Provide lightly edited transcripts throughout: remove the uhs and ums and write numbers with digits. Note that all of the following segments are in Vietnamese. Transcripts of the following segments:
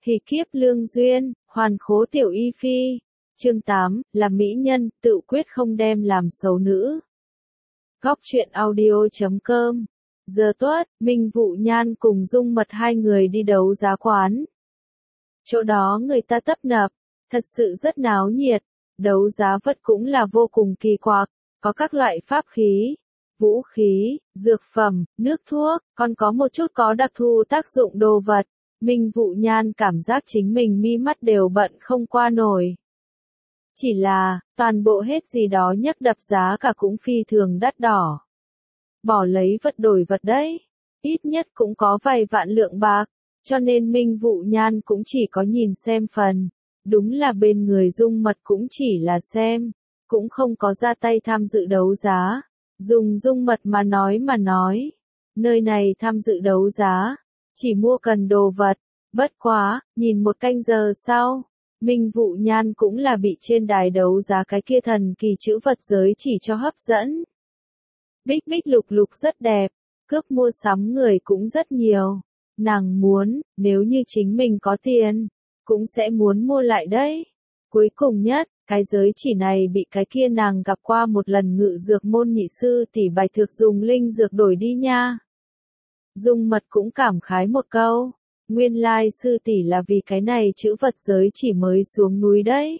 Hỷ kiếp lương duyên, hoàn khố tiểu y phi. Chương 8, là mỹ nhân, tự quyết không đem làm xấu nữ. Góc truyện audio.com. Giờ tuất, Minh Vụ Nhan cùng Dung Mật hai người đi đấu giá quán. Chỗ đó người ta tấp nập, thật sự rất náo nhiệt. Đấu giá vật cũng là vô cùng kỳ quặc, có các loại pháp khí, vũ khí, dược phẩm, nước thuốc, còn có một chút có đặc thù tác dụng đồ vật. Minh Vụ Nhan cảm giác chính mình mi mắt đều bận không qua nổi. Chỉ là, toàn bộ hết gì đó nhấc đập giá cả cũng phi thường đắt đỏ. Bỏ lấy vật đổi vật đấy, ít nhất cũng có vài vạn lượng bạc, cho nên Minh Vụ Nhan cũng chỉ có nhìn xem phần. Đúng là bên người Dung Mật cũng chỉ là xem, cũng không có ra tay tham dự đấu giá. Dùng Dung Mật mà nói, nơi này tham dự đấu giá, chỉ mua cần đồ vật, bất quá, nhìn một canh giờ sau, Minh Vụ Nhan cũng là bị trên đài đấu giá cái kia thần kỳ chữ vật giới chỉ cho hấp dẫn. Bích bích lục lục rất đẹp, cước mua sắm người cũng rất nhiều, nàng muốn, nếu như chính mình có tiền, cũng sẽ muốn mua lại đấy. Cuối cùng nhất, cái giới chỉ này bị cái kia nàng gặp qua một lần ngự dược môn nhị sư tỷ bài thực dùng linh dược đổi đi nha. Dung Mật cũng cảm khái một câu, nguyên lai sư tỷ là vì cái này chữ vật giới chỉ mới xuống núi đấy.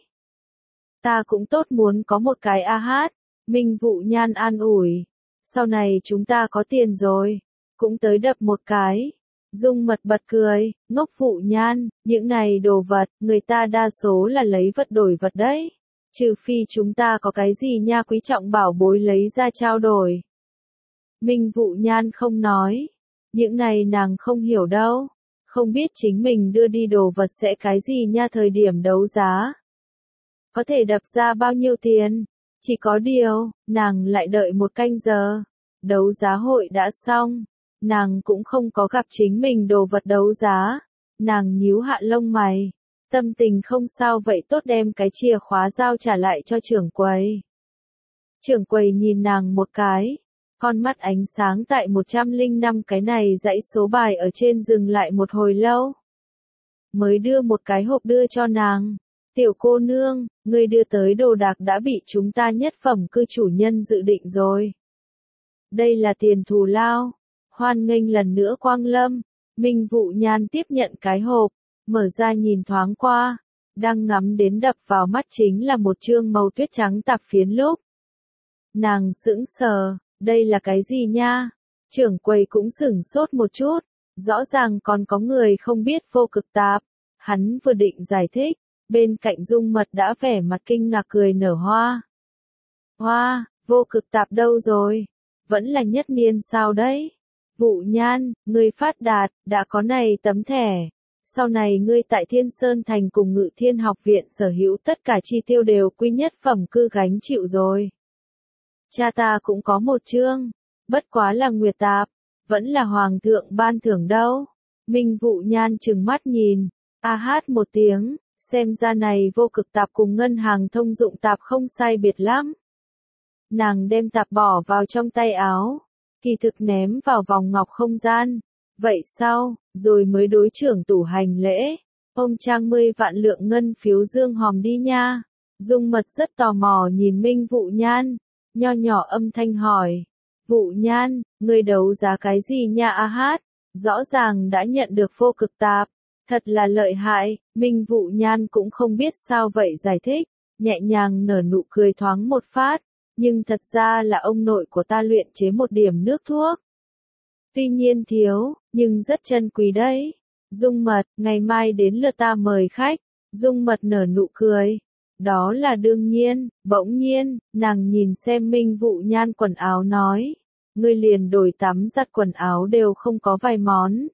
Ta cũng tốt muốn có một cái a hát, Minh Vụ Nhan an ủi, sau này chúng ta có tiền rồi, cũng tới đập một cái. Dung Mật bật cười, ngốc Vụ Nhan, những này đồ vật, người ta đa số là lấy vật đổi vật đấy. Trừ phi chúng ta có cái gì nha quý trọng bảo bối lấy ra trao đổi. Minh Vụ Nhan không nói, những này nàng không hiểu đâu, không biết chính mình đưa đi đồ vật sẽ cái gì nha thời điểm đấu giá. Có thể đập ra bao nhiêu tiền, chỉ có điều, nàng lại đợi một canh giờ, đấu giá hội đã xong. Nàng cũng không có gặp chính mình đồ vật đấu giá, nàng nhíu hạ lông mày, tâm tình không sao vậy tốt đem cái chìa khóa giao trả lại cho trưởng quầy. Trưởng quầy nhìn nàng một cái, con mắt ánh sáng tại 105 cái này dãy số bài ở trên dừng lại một hồi lâu. Mới đưa một cái hộp đưa cho nàng, tiểu cô nương, người đưa tới đồ đạc đã bị chúng ta nhất phẩm cư chủ nhân dự định rồi. Đây là tiền thù lao. Hoan nghênh lần nữa quang lâm, Minh Vụ Nhan tiếp nhận cái hộp, mở ra nhìn thoáng qua, đang ngắm đến đập vào mắt chính là một chương màu tuyết trắng tạp phiến lúc. Nàng sững sờ, đây là cái gì nha? Trưởng quầy cũng sửng sốt một chút, rõ ràng còn có người không biết vô cực tạp, hắn vừa định giải thích, bên cạnh Dung Mật đã vẻ mặt kinh ngạc cười nở hoa. Hoa, vô cực tạp đâu rồi? Vẫn là nhất niên sao đấy? Vụ Nhan, ngươi phát đạt, đã có này tấm thẻ. Sau này ngươi tại Thiên Sơn Thành cùng Ngự Thiên Học Viện sở hữu tất cả chi tiêu đều quy nhất phẩm cư gánh chịu rồi. Cha ta cũng có một chương, bất quá là nguyệt tạp, vẫn là hoàng thượng ban thưởng đâu. Minh Vụ Nhan trừng mắt nhìn, a hát một tiếng, xem ra này vô cực tạp cùng ngân hàng thông dụng tạp không sai biệt lắm. Nàng đem tạp bỏ vào trong tay áo. Kỳ thực ném vào vòng ngọc không gian. Vậy sao, rồi mới đối trưởng tủ hành lễ. Ông trang 10 vạn lượng ngân phiếu dương hòm đi nha. Dung Mật rất tò mò nhìn Minh Vụ Nhan. Nho nhỏ âm thanh hỏi. Vụ Nhan, người đấu giá cái gì nha a hát? Rõ ràng đã nhận được vô cực tạp. Thật là lợi hại, Minh Vụ Nhan cũng không biết sao vậy giải thích. Nhẹ nhàng nở nụ cười thoáng một phát. Nhưng thật ra là ông nội của ta luyện chế một điểm nước thuốc. Tuy nhiên thiếu, nhưng rất chân quý đấy. Dung Mật, ngày mai đến lượt ta mời khách. Dung Mật nở nụ cười. Đó là đương nhiên, bỗng nhiên, nàng nhìn xem Minh Vụ Nhan quần áo nói. Ngươi liền đổi tắm giặt quần áo đều không có vài món.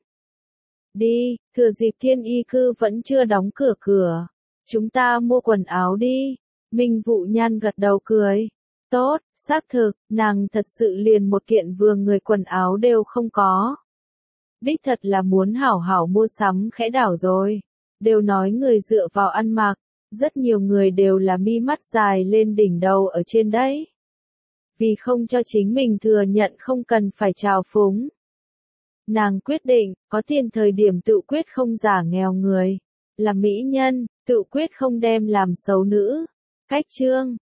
Đi, thừa dịp Thiên Y cư vẫn chưa đóng cửa. Chúng ta mua quần áo đi. Minh Vụ Nhan gật đầu cười. Tốt, xác thực, nàng thật sự liền một kiện vừa người quần áo đều không có. Đích thật là muốn hảo hảo mua sắm khẽ đảo rồi. Đều nói người dựa vào ăn mặc, rất nhiều người đều là mi mắt dài lên đỉnh đầu ở trên đấy. Vì không cho chính mình thừa nhận không cần phải trào phúng. Nàng quyết định, có tiền thời điểm tự quyết không giả nghèo người. là mỹ nhân, tự quyết không đem làm xấu nữ. Cách chương